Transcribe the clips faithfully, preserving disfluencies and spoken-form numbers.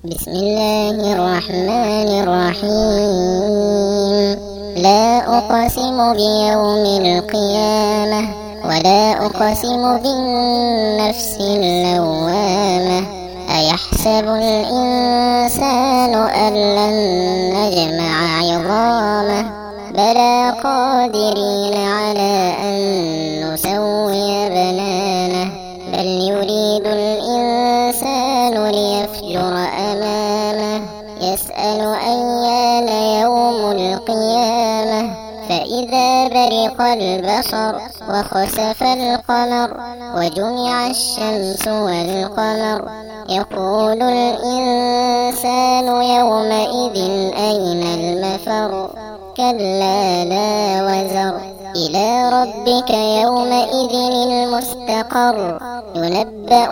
بسم الله الرحمن الرحيم. لا أقسم بيوم القيامة ولا أقسم بالنفس اللوامة. أيحسب الإنسان أن لن نجمع عظامه بلى قادرين على أن نسوي بنانه بل يريد الإنسان ليفجر أمامه يسأل أيان يوم القيامة فإذا برق البصر وخسف القمر وجمع الشمس والقمر يقول الإنسان يومئذ أين المفر كلا لا وزر إلى ربك يومئذ المستقر ينبأ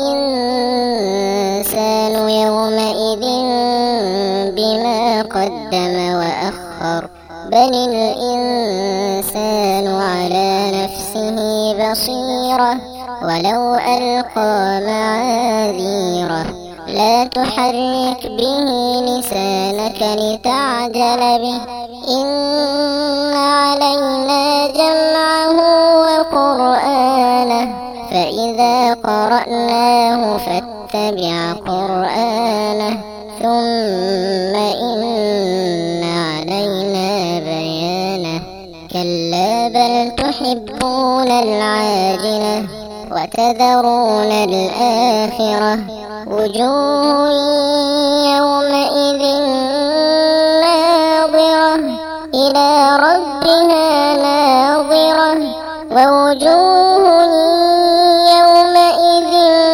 الإنسان يومئذ بما قدم وأخر بل الإنسان على نفسه بصيرة ولو ألقى معاذيره لا تحرك به لسانك لتعجل به إن علينا جمعه وقرآنه فإذا قرأناه فاتبع قرآنه ثم إن علينا بيانه كلا بل تحبون العاجلة وتذرون الآخرة وجوه يومئذ ناظرة إلى ربها ناظرة ووجوه يومئذ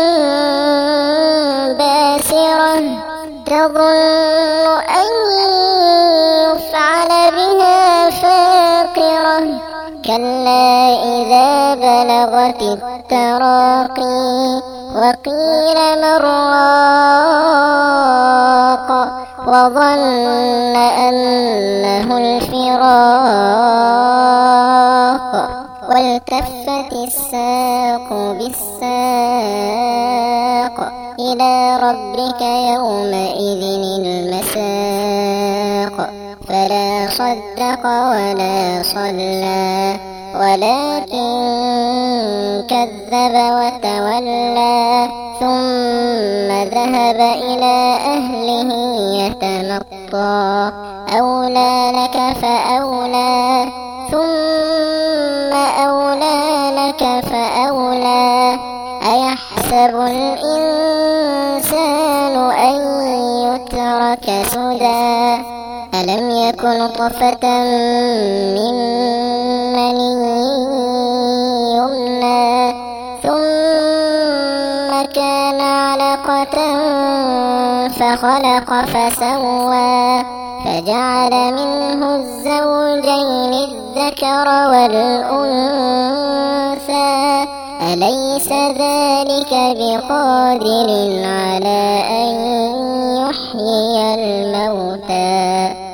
باسرة تظن أن يفعل بها فاقرة كلا إذا بلغت التراقي وقيل من راق وظن أنه الفراق والتفت الساق بالساق إلى ربك يومئذ المساق فلا صدق ولا صلى ولكن كذب وتولى ثم ذهب إلى أهله يتمطى أولى لك فأولى ثم أولى لك فأولى أيحسب الإنسان أن يترك سدى ألم يكن طفة من مني يمنى ثم كان علقة فخلق فسوى فجعل منه الزوجين الذكر والأنثى أليس ذلك بقادر على أن يحيي الموتى